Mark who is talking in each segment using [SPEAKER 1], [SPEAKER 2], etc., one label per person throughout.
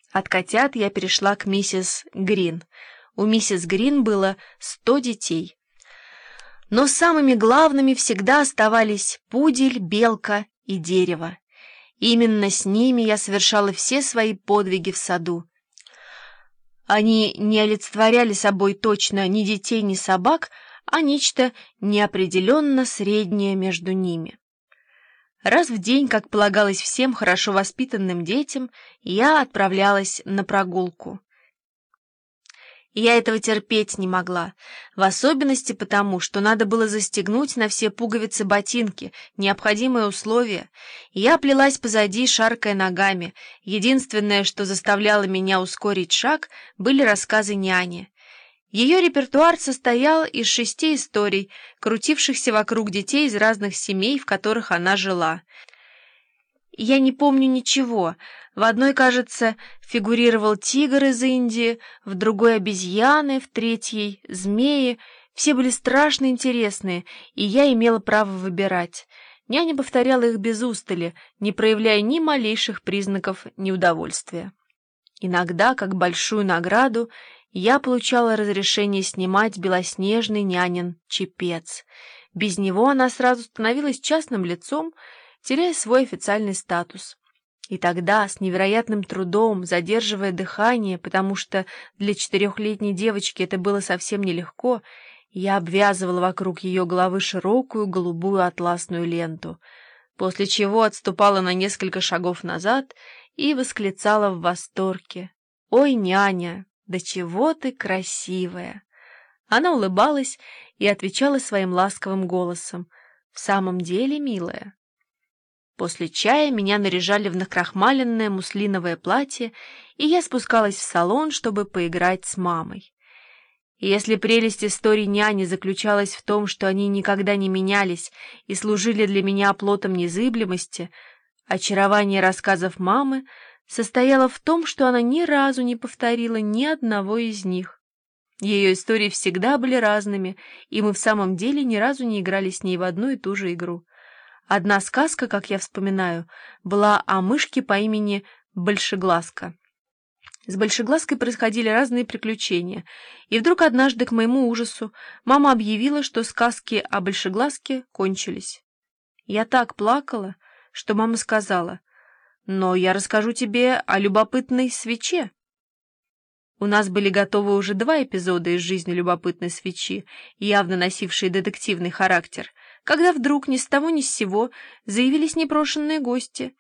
[SPEAKER 1] От котят я перешла к миссис Грин. У миссис Грин было 100 детей. Но самыми главными всегда оставались пудель, белка и дерево. Именно с ними я совершала все свои подвиги в саду. Они не олицетворяли собой точно ни детей, ни собак, а нечто неопределенно среднее между ними. Раз в день, как полагалось всем хорошо воспитанным детям, я отправлялась на прогулку. Я этого терпеть не могла, в особенности потому, что надо было застегнуть на все пуговицы ботинки, необходимое условие. Я плелась позади, шаркая ногами. Единственное, что заставляло меня ускорить шаг, были рассказы няни. Ее репертуар состоял из 6 историй, крутившихся вокруг детей из разных семей, в которых она жила. Я не помню ничего. В одной, кажется, фигурировал тигр из Индии, в другой — обезьяны, в третьей — змеи. Все были страшно интересные, и я имела право выбирать. Няня повторяла их без устали, не проявляя ни малейших признаков неудовольствия. Иногда, как большую награду, я получала разрешение снимать белоснежный нянин чепец. Без него она сразу становилась частным лицом, теряя свой официальный статус. И тогда, с невероятным трудом, задерживая дыхание, потому что для 4-летней девочки это было совсем нелегко, я обвязывала вокруг ее головы широкую голубую атласную ленту, после чего отступала на несколько шагов назад и восклицала в восторге: «Ой, няня, да чего ты красивая!» Она улыбалась и отвечала своим ласковым голосом: «В самом деле, милая». После чая меня наряжали в накрахмаленное муслиновое платье, и я спускалась в салон, чтобы поиграть с мамой. И если прелесть историй няни заключалась в том, что они никогда не менялись и служили для меня оплотом незыблемости, очарование рассказов мамы состояло в том, что она ни разу не повторила ни одного из них. Ее истории всегда были разными, и мы в самом деле ни разу не играли с ней в одну и ту же игру. Одна сказка, как я вспоминаю, была о мышке по имени Большеглазка. С Большеглазкой происходили разные приключения, и вдруг однажды, к моему ужасу, мама объявила, что сказки о Большеглазке кончились. Я так плакала, что мама сказала: «Но я расскажу тебе о любопытной свече». У нас были готовы уже 2 эпизода из жизни любопытной свечи, явно носившие детективный характер, когда вдруг ни с того ни с сего заявились непрошенные гости.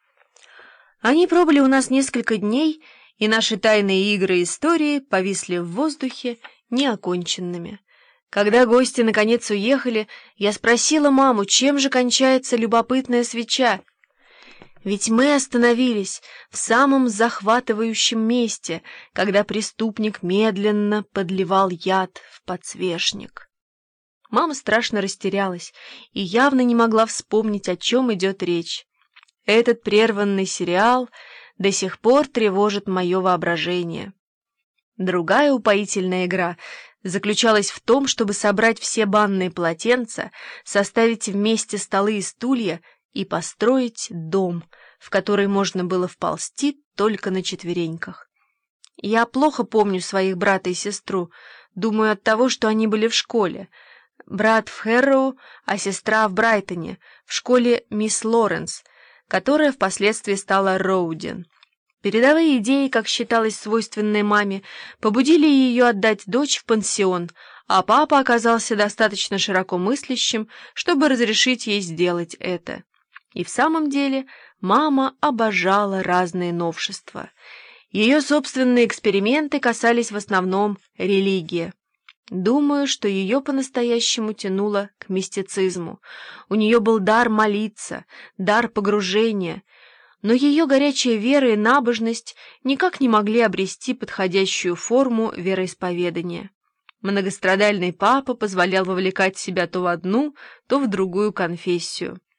[SPEAKER 1] Они пробыли у нас несколько дней, и наши тайные игры и истории повисли в воздухе неоконченными. Когда гости наконец уехали, я спросила маму, чем же кончается любопытная свеча. Ведь мы остановились в самом захватывающем месте, когда преступник медленно подливал яд в подсвечник. Мама страшно растерялась и явно не могла вспомнить, о чем идет речь. Этот прерванный сериал до сих пор тревожит мое воображение. Другая упоительная игра заключалась в том, чтобы собрать все банные полотенца, составить вместе столы и стулья и построить дом, в который можно было вползти только на четвереньках. Я плохо помню своих брата и сестру, думаю, от того, что они были в школе. Брат в Хэрроу, а сестра в Брайтоне, в школе мисс Лоренс, которая впоследствии стала Роуден. Передовые идеи, как считалось свойственной маме, побудили ее отдать дочь в пансион, а папа оказался достаточно широкомыслящим, чтобы разрешить ей сделать это. И в самом деле мама обожала разные новшества. Ее собственные эксперименты касались в основном религии. Думаю, что ее по-настоящему тянуло к мистицизму. У нее был дар молиться, дар погружения, но ее горячая вера и набожность никак не могли обрести подходящую форму вероисповедания. Многострадальный папа позволял вовлекать себя то в одну, то в другую конфессию.